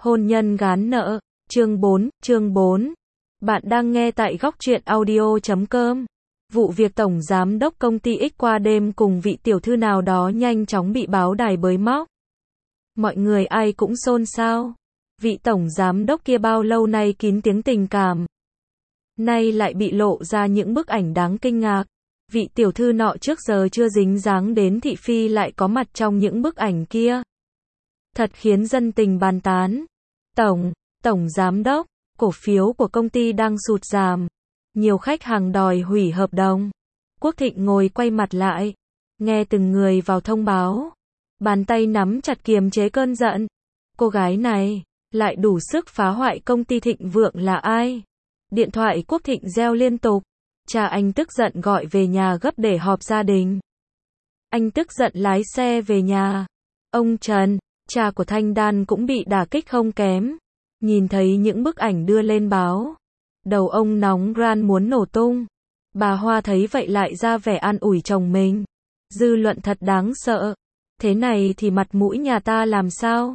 Hôn nhân gán nợ, chương 4. Bạn đang nghe tại góc truyện audio.com. Vụ việc tổng giám đốc công ty X qua đêm cùng vị tiểu thư nào đó nhanh chóng bị báo đài bới móc. Mọi người ai cũng xôn xao. Vị tổng giám đốc kia bao lâu nay kín tiếng tình cảm. Nay lại bị lộ ra những bức ảnh đáng kinh ngạc. Vị tiểu thư nọ trước giờ chưa dính dáng đến thị phi lại có mặt trong những bức ảnh kia. Thật khiến dân tình bàn tán. Tổng giám đốc, cổ phiếu của công ty đang sụt giảm. Nhiều khách hàng đòi hủy hợp đồng. Quốc Thịnh ngồi quay mặt lại, nghe từng người vào thông báo. Bàn tay nắm chặt kiềm chế cơn giận. Cô gái này, lại đủ sức phá hoại công ty thịnh vượng là ai? Điện thoại Quốc Thịnh reo liên tục. Cha anh tức giận gọi về nhà gấp để họp gia đình. Anh tức giận lái xe về nhà. Ông Trần, cha của Thanh Đan cũng bị đả kích không kém. Nhìn thấy những bức ảnh đưa lên báo, đầu ông nóng ran muốn nổ tung. Bà Hoa thấy vậy lại ra vẻ an ủi chồng mình. Dư luận thật đáng sợ. Thế này thì mặt mũi nhà ta làm sao?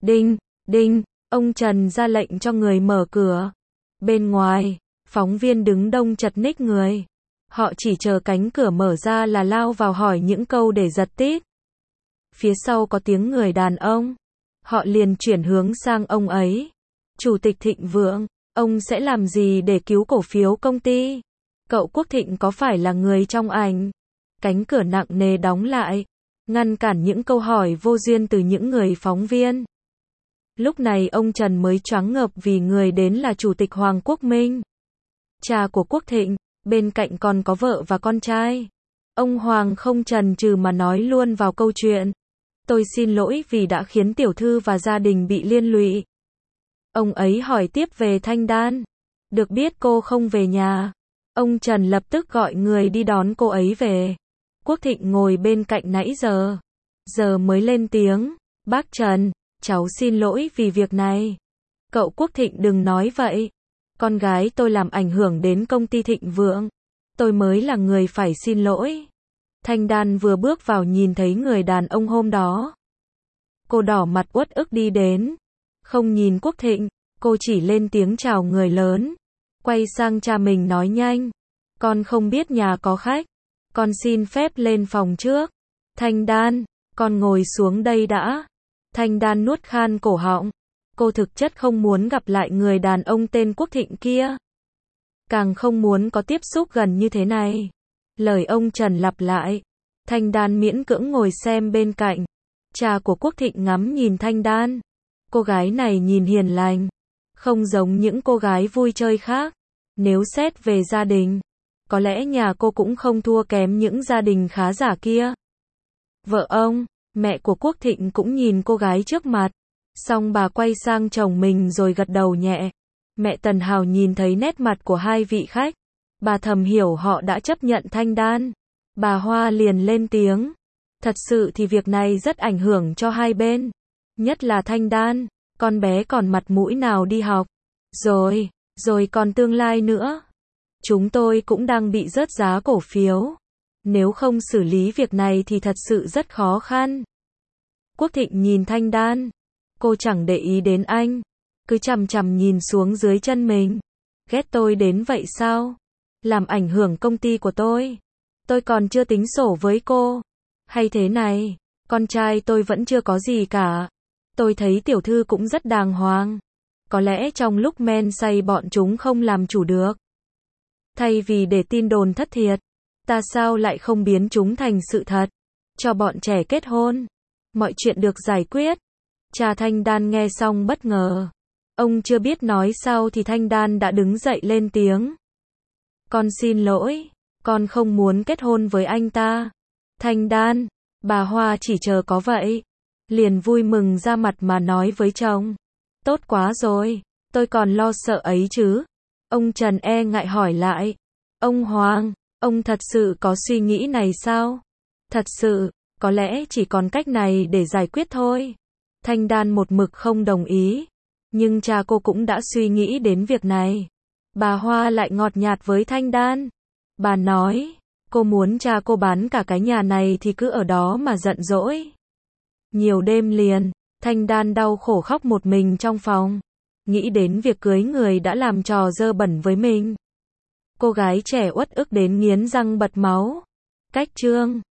Đinh, ông Trần ra lệnh cho người mở cửa. Bên ngoài, phóng viên đứng đông chật ních người. Họ chỉ chờ cánh cửa mở ra là lao vào hỏi những câu để giật tít. Phía sau có tiếng người đàn ông. Họ liền chuyển hướng sang ông ấy. Chủ tịch Thịnh Vượng, ông sẽ làm gì để cứu cổ phiếu công ty? Cậu Quốc Thịnh có phải là người trong ảnh? Cánh cửa nặng nề đóng lại, ngăn cản những câu hỏi vô duyên từ những người phóng viên. Lúc này ông Trần mới choáng ngợp vì người đến là Chủ tịch Hoàng Quốc Minh, cha của Quốc Thịnh, bên cạnh còn có vợ và con trai. Ông Hoàng không chần chừ mà nói luôn vào câu chuyện. Tôi xin lỗi vì đã khiến tiểu thư và gia đình bị liên lụy. Ông ấy hỏi tiếp về Thanh Đan. Được biết cô không về nhà. Ông Trần lập tức gọi người đi đón cô ấy về. Quốc Thịnh ngồi bên cạnh nãy giờ mới lên tiếng. Bác Trần, cháu xin lỗi vì việc này. Cậu Quốc Thịnh đừng nói vậy. Con gái tôi làm ảnh hưởng đến công ty Thịnh Vượng. Tôi mới là người phải xin lỗi. Thanh Đan vừa bước vào nhìn thấy người đàn ông hôm đó. Cô đỏ mặt uất ức đi đến. Không nhìn Quốc Thịnh, cô chỉ lên tiếng chào người lớn. Quay sang cha mình nói nhanh. Con không biết nhà có khách. Con xin phép lên phòng trước. Thanh Đan, con ngồi xuống đây đã. Thanh Đan nuốt khan cổ họng. Cô thực chất không muốn gặp lại người đàn ông tên Quốc Thịnh kia. Càng không muốn có tiếp xúc gần như thế này. Lời ông Trần lặp lại. Thanh Đan miễn cưỡng ngồi xem bên cạnh. Cha của Quốc Thịnh ngắm nhìn Thanh Đan. Cô gái này nhìn hiền lành, không giống những cô gái vui chơi khác. Nếu xét về gia đình, có lẽ nhà cô cũng không thua kém những gia đình khá giả kia. Vợ ông, mẹ của Quốc Thịnh cũng nhìn cô gái trước mặt. Xong bà quay sang chồng mình rồi gật đầu nhẹ. Mẹ Tần Hào nhìn thấy nét mặt của hai vị khách. Bà thầm hiểu họ đã chấp nhận Thanh Đan. Bà Hoa liền lên tiếng. Thật sự thì việc này rất ảnh hưởng cho hai bên. Nhất là Thanh Đan, con bé còn mặt mũi nào đi học. Rồi còn tương lai nữa. Chúng tôi cũng đang bị rớt giá cổ phiếu. Nếu không xử lý việc này thì thật sự rất khó khăn. Quốc Thịnh nhìn Thanh Đan. Cô chẳng để ý đến anh. Cứ chằm chằm nhìn xuống dưới chân mình. Ghét tôi đến vậy sao? Làm ảnh hưởng công ty của tôi. Tôi còn chưa tính sổ với cô. Hay thế này, con trai tôi vẫn chưa có gì cả. Tôi thấy tiểu thư cũng rất đàng hoàng. Có lẽ trong lúc men say bọn chúng không làm chủ được. Thay vì để tin đồn thất thiệt, ta sao lại không biến chúng thành sự thật, cho bọn trẻ kết hôn. Mọi chuyện được giải quyết. Cha Thanh Đan nghe xong bất ngờ. Ông chưa biết nói sao thì Thanh Đan đã đứng dậy lên tiếng. Con xin lỗi, con không muốn kết hôn với anh ta. Thanh Đan, bà Hoa chỉ chờ có vậy. Liền vui mừng ra mặt mà nói với chồng. Tốt quá rồi, tôi còn lo sợ ấy chứ. Ông Trần e ngại hỏi lại. Ông Hoàng, ông thật sự có suy nghĩ này sao? Thật sự, có lẽ chỉ còn cách này để giải quyết thôi. Thanh Đan một mực không đồng ý. Nhưng cha cô cũng đã suy nghĩ đến việc này. Bà Hoa lại ngọt nhạt với Thanh Đan. Bà nói, cô muốn cha cô bán cả cái nhà này thì cứ ở đó mà giận dỗi. Nhiều đêm liền, Thanh Đan đau khổ khóc một mình trong phòng. Nghĩ đến việc cưới người đã làm trò dơ bẩn với mình. Cô gái trẻ uất ức đến nghiến răng bật máu. Cách chương